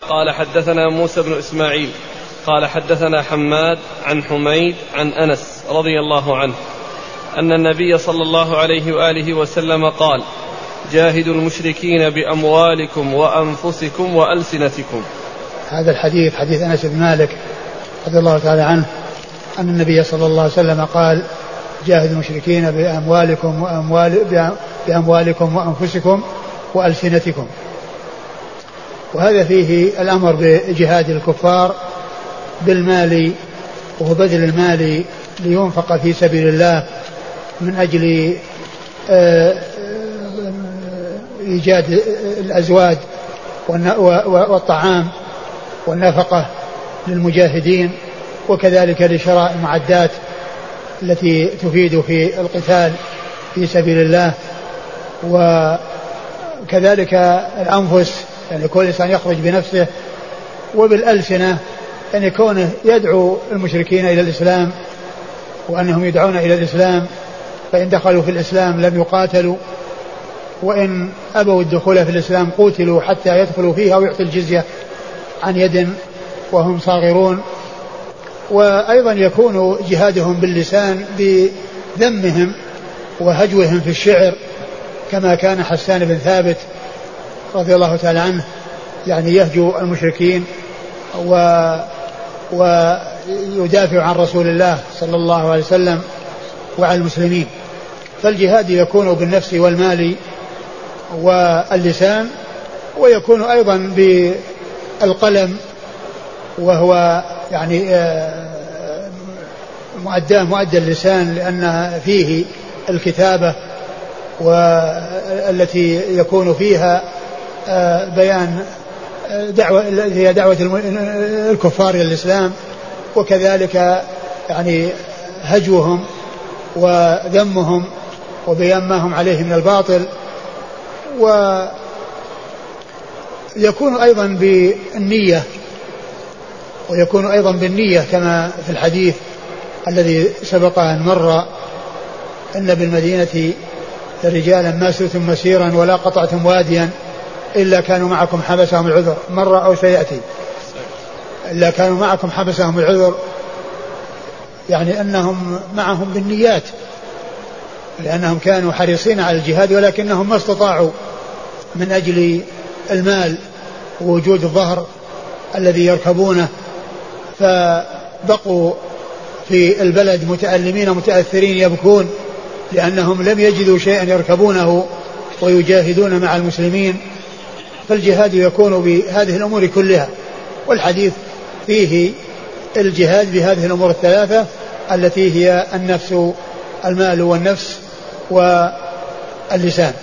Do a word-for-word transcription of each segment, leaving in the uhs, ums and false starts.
قال حدثنا موسى بن إسماعيل قال حدثنا حماد عن حميد عن أنس رضي الله عنه أن النبي صلى الله عليه وآله وسلم قال جاهدوا المشركين بأموالكم وأنفسكم وألسنتكم. هذا الحديث حديث أنس بن مالك رضي الله تعالى عنه أن النبي صلى الله عليه وسلم قال جاهدوا المشركين بأموالكم وأموال بأموالكم وأنفسكم وألسنتكم. وهذا فيه الأمر بجهاد الكفار بالمال وبذل المال لينفق في سبيل الله من أجل إيجاد الأزواج والطعام والنفقة للمجاهدين، وكذلك لشراء المعدات التي تفيد في القتال في سبيل الله، وكذلك الأنفس يعني كل إنسان يخرج بنفسه، وبالألسنة يعني كونه يدعو المشركين إلى الإسلام وأنهم يدعون إلى الإسلام، فإن دخلوا في الإسلام لم يقاتلوا، وإن أبوا الدخول في الإسلام قوتلوا حتى يدخلوا فيها ويعطوا الجزية عن يد وهم صاغرون. وأيضا يكون جهادهم باللسان بذمهم وهجوهم في الشعر، كما كان حسان بن ثابت رضي الله تعالى عنه يعني يهجو المشركين و ويدافع عن رسول الله صلى الله عليه وسلم وعن المسلمين. فالجهاد يكون بالنفس والمال واللسان، ويكون أيضا بالقلم، وهو يعني مؤداه مؤدى اللسان لأن فيه الكتابة والتي يكون فيها بيان دعوة هي دعوة الكفار إلى الإسلام، وكذلك يعني هجوهم وذمهم وبيان ما هم عليه من الباطل. ويكون أيضا بالنية، ويكون أيضا بالنية كما في الحديث الذي سبق أن مر إن بالمدينة رجالا ما سرتم مسيرا ولا قطعتم واديا إلا كانوا معكم حبسهم العذر، مر أو سيأتي، إلا كانوا معكم حبسهم العذر، يعني أنهم معهم بالنيات لأنهم كانوا حريصين على الجهاد، ولكنهم ما استطاعوا من أجل المال ووجود الظهر الذي يركبونه، فبقوا في البلد متألمين متأثرين يبكون لأنهم لم يجدوا شيئا يركبونه ويجاهدون مع المسلمين. فالجهاد يكون بهذه الأمور كلها، والحديث فيه الجهاد بهذه الأمور الثلاثة التي هي النفس المال والنفس واللسان.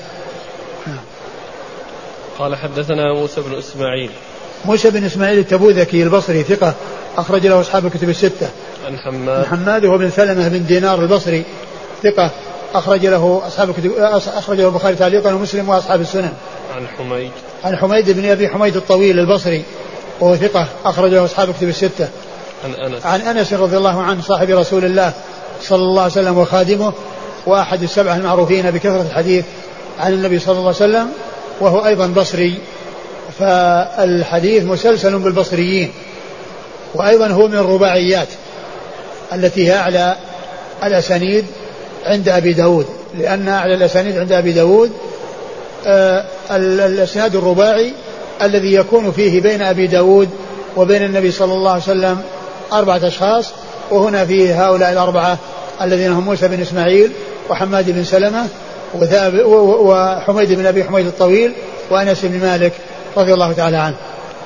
قال حدثنا موسى بن إسماعيل موسى بن إسماعيل التبوذكي البصري ثقة أخرج له أصحاب الكتب الستة. عن حماد حماد هو بن سلمة بن دينار البصري ثقة أخرج له أصحاب الكتب أخرج له البخاري تعليقا ومسلم وأصحاب السنن. عن حميد عن حميد بن أبي حميد الطويل البصري وهو ثقة أخرج له أصحاب الكتب الستة. عن أنس عن أنس رضي الله عنه صاحب رسول الله صلى الله عليه وسلم وخادمه وأحد السبعة المعروفين بكثرة الحديث عن النبي صلى الله عليه وسلم، وهو أيضا بصري، فالحديث مسلسل بالبصريين، وأيضا هو من الرباعيات التي هي أعلى الأسانيد عند أبي داود، لأن أعلى الأسانيد عند أبي داود آه الأسناد الرباعي الذي يكون فيه بين أبي داود وبين النبي صلى الله عليه وسلم أربعة أشخاص، وهنا فيه هؤلاء الأربعة الذين هم موسى بن إسماعيل وحماد بن سلمة وحميد بن أبي حميد الطويل وأنس بن مالك رضي الله تعالى عنه.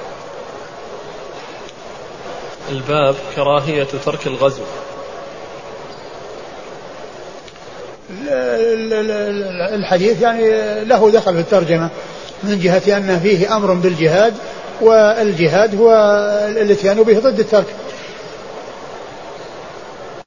الباب كراهية ترك الغزو. الحديث يعني له دخل في الترجمة من جهة أن فيه أمر بالجهاد، والجهاد هو الاتيان به ضد الترك.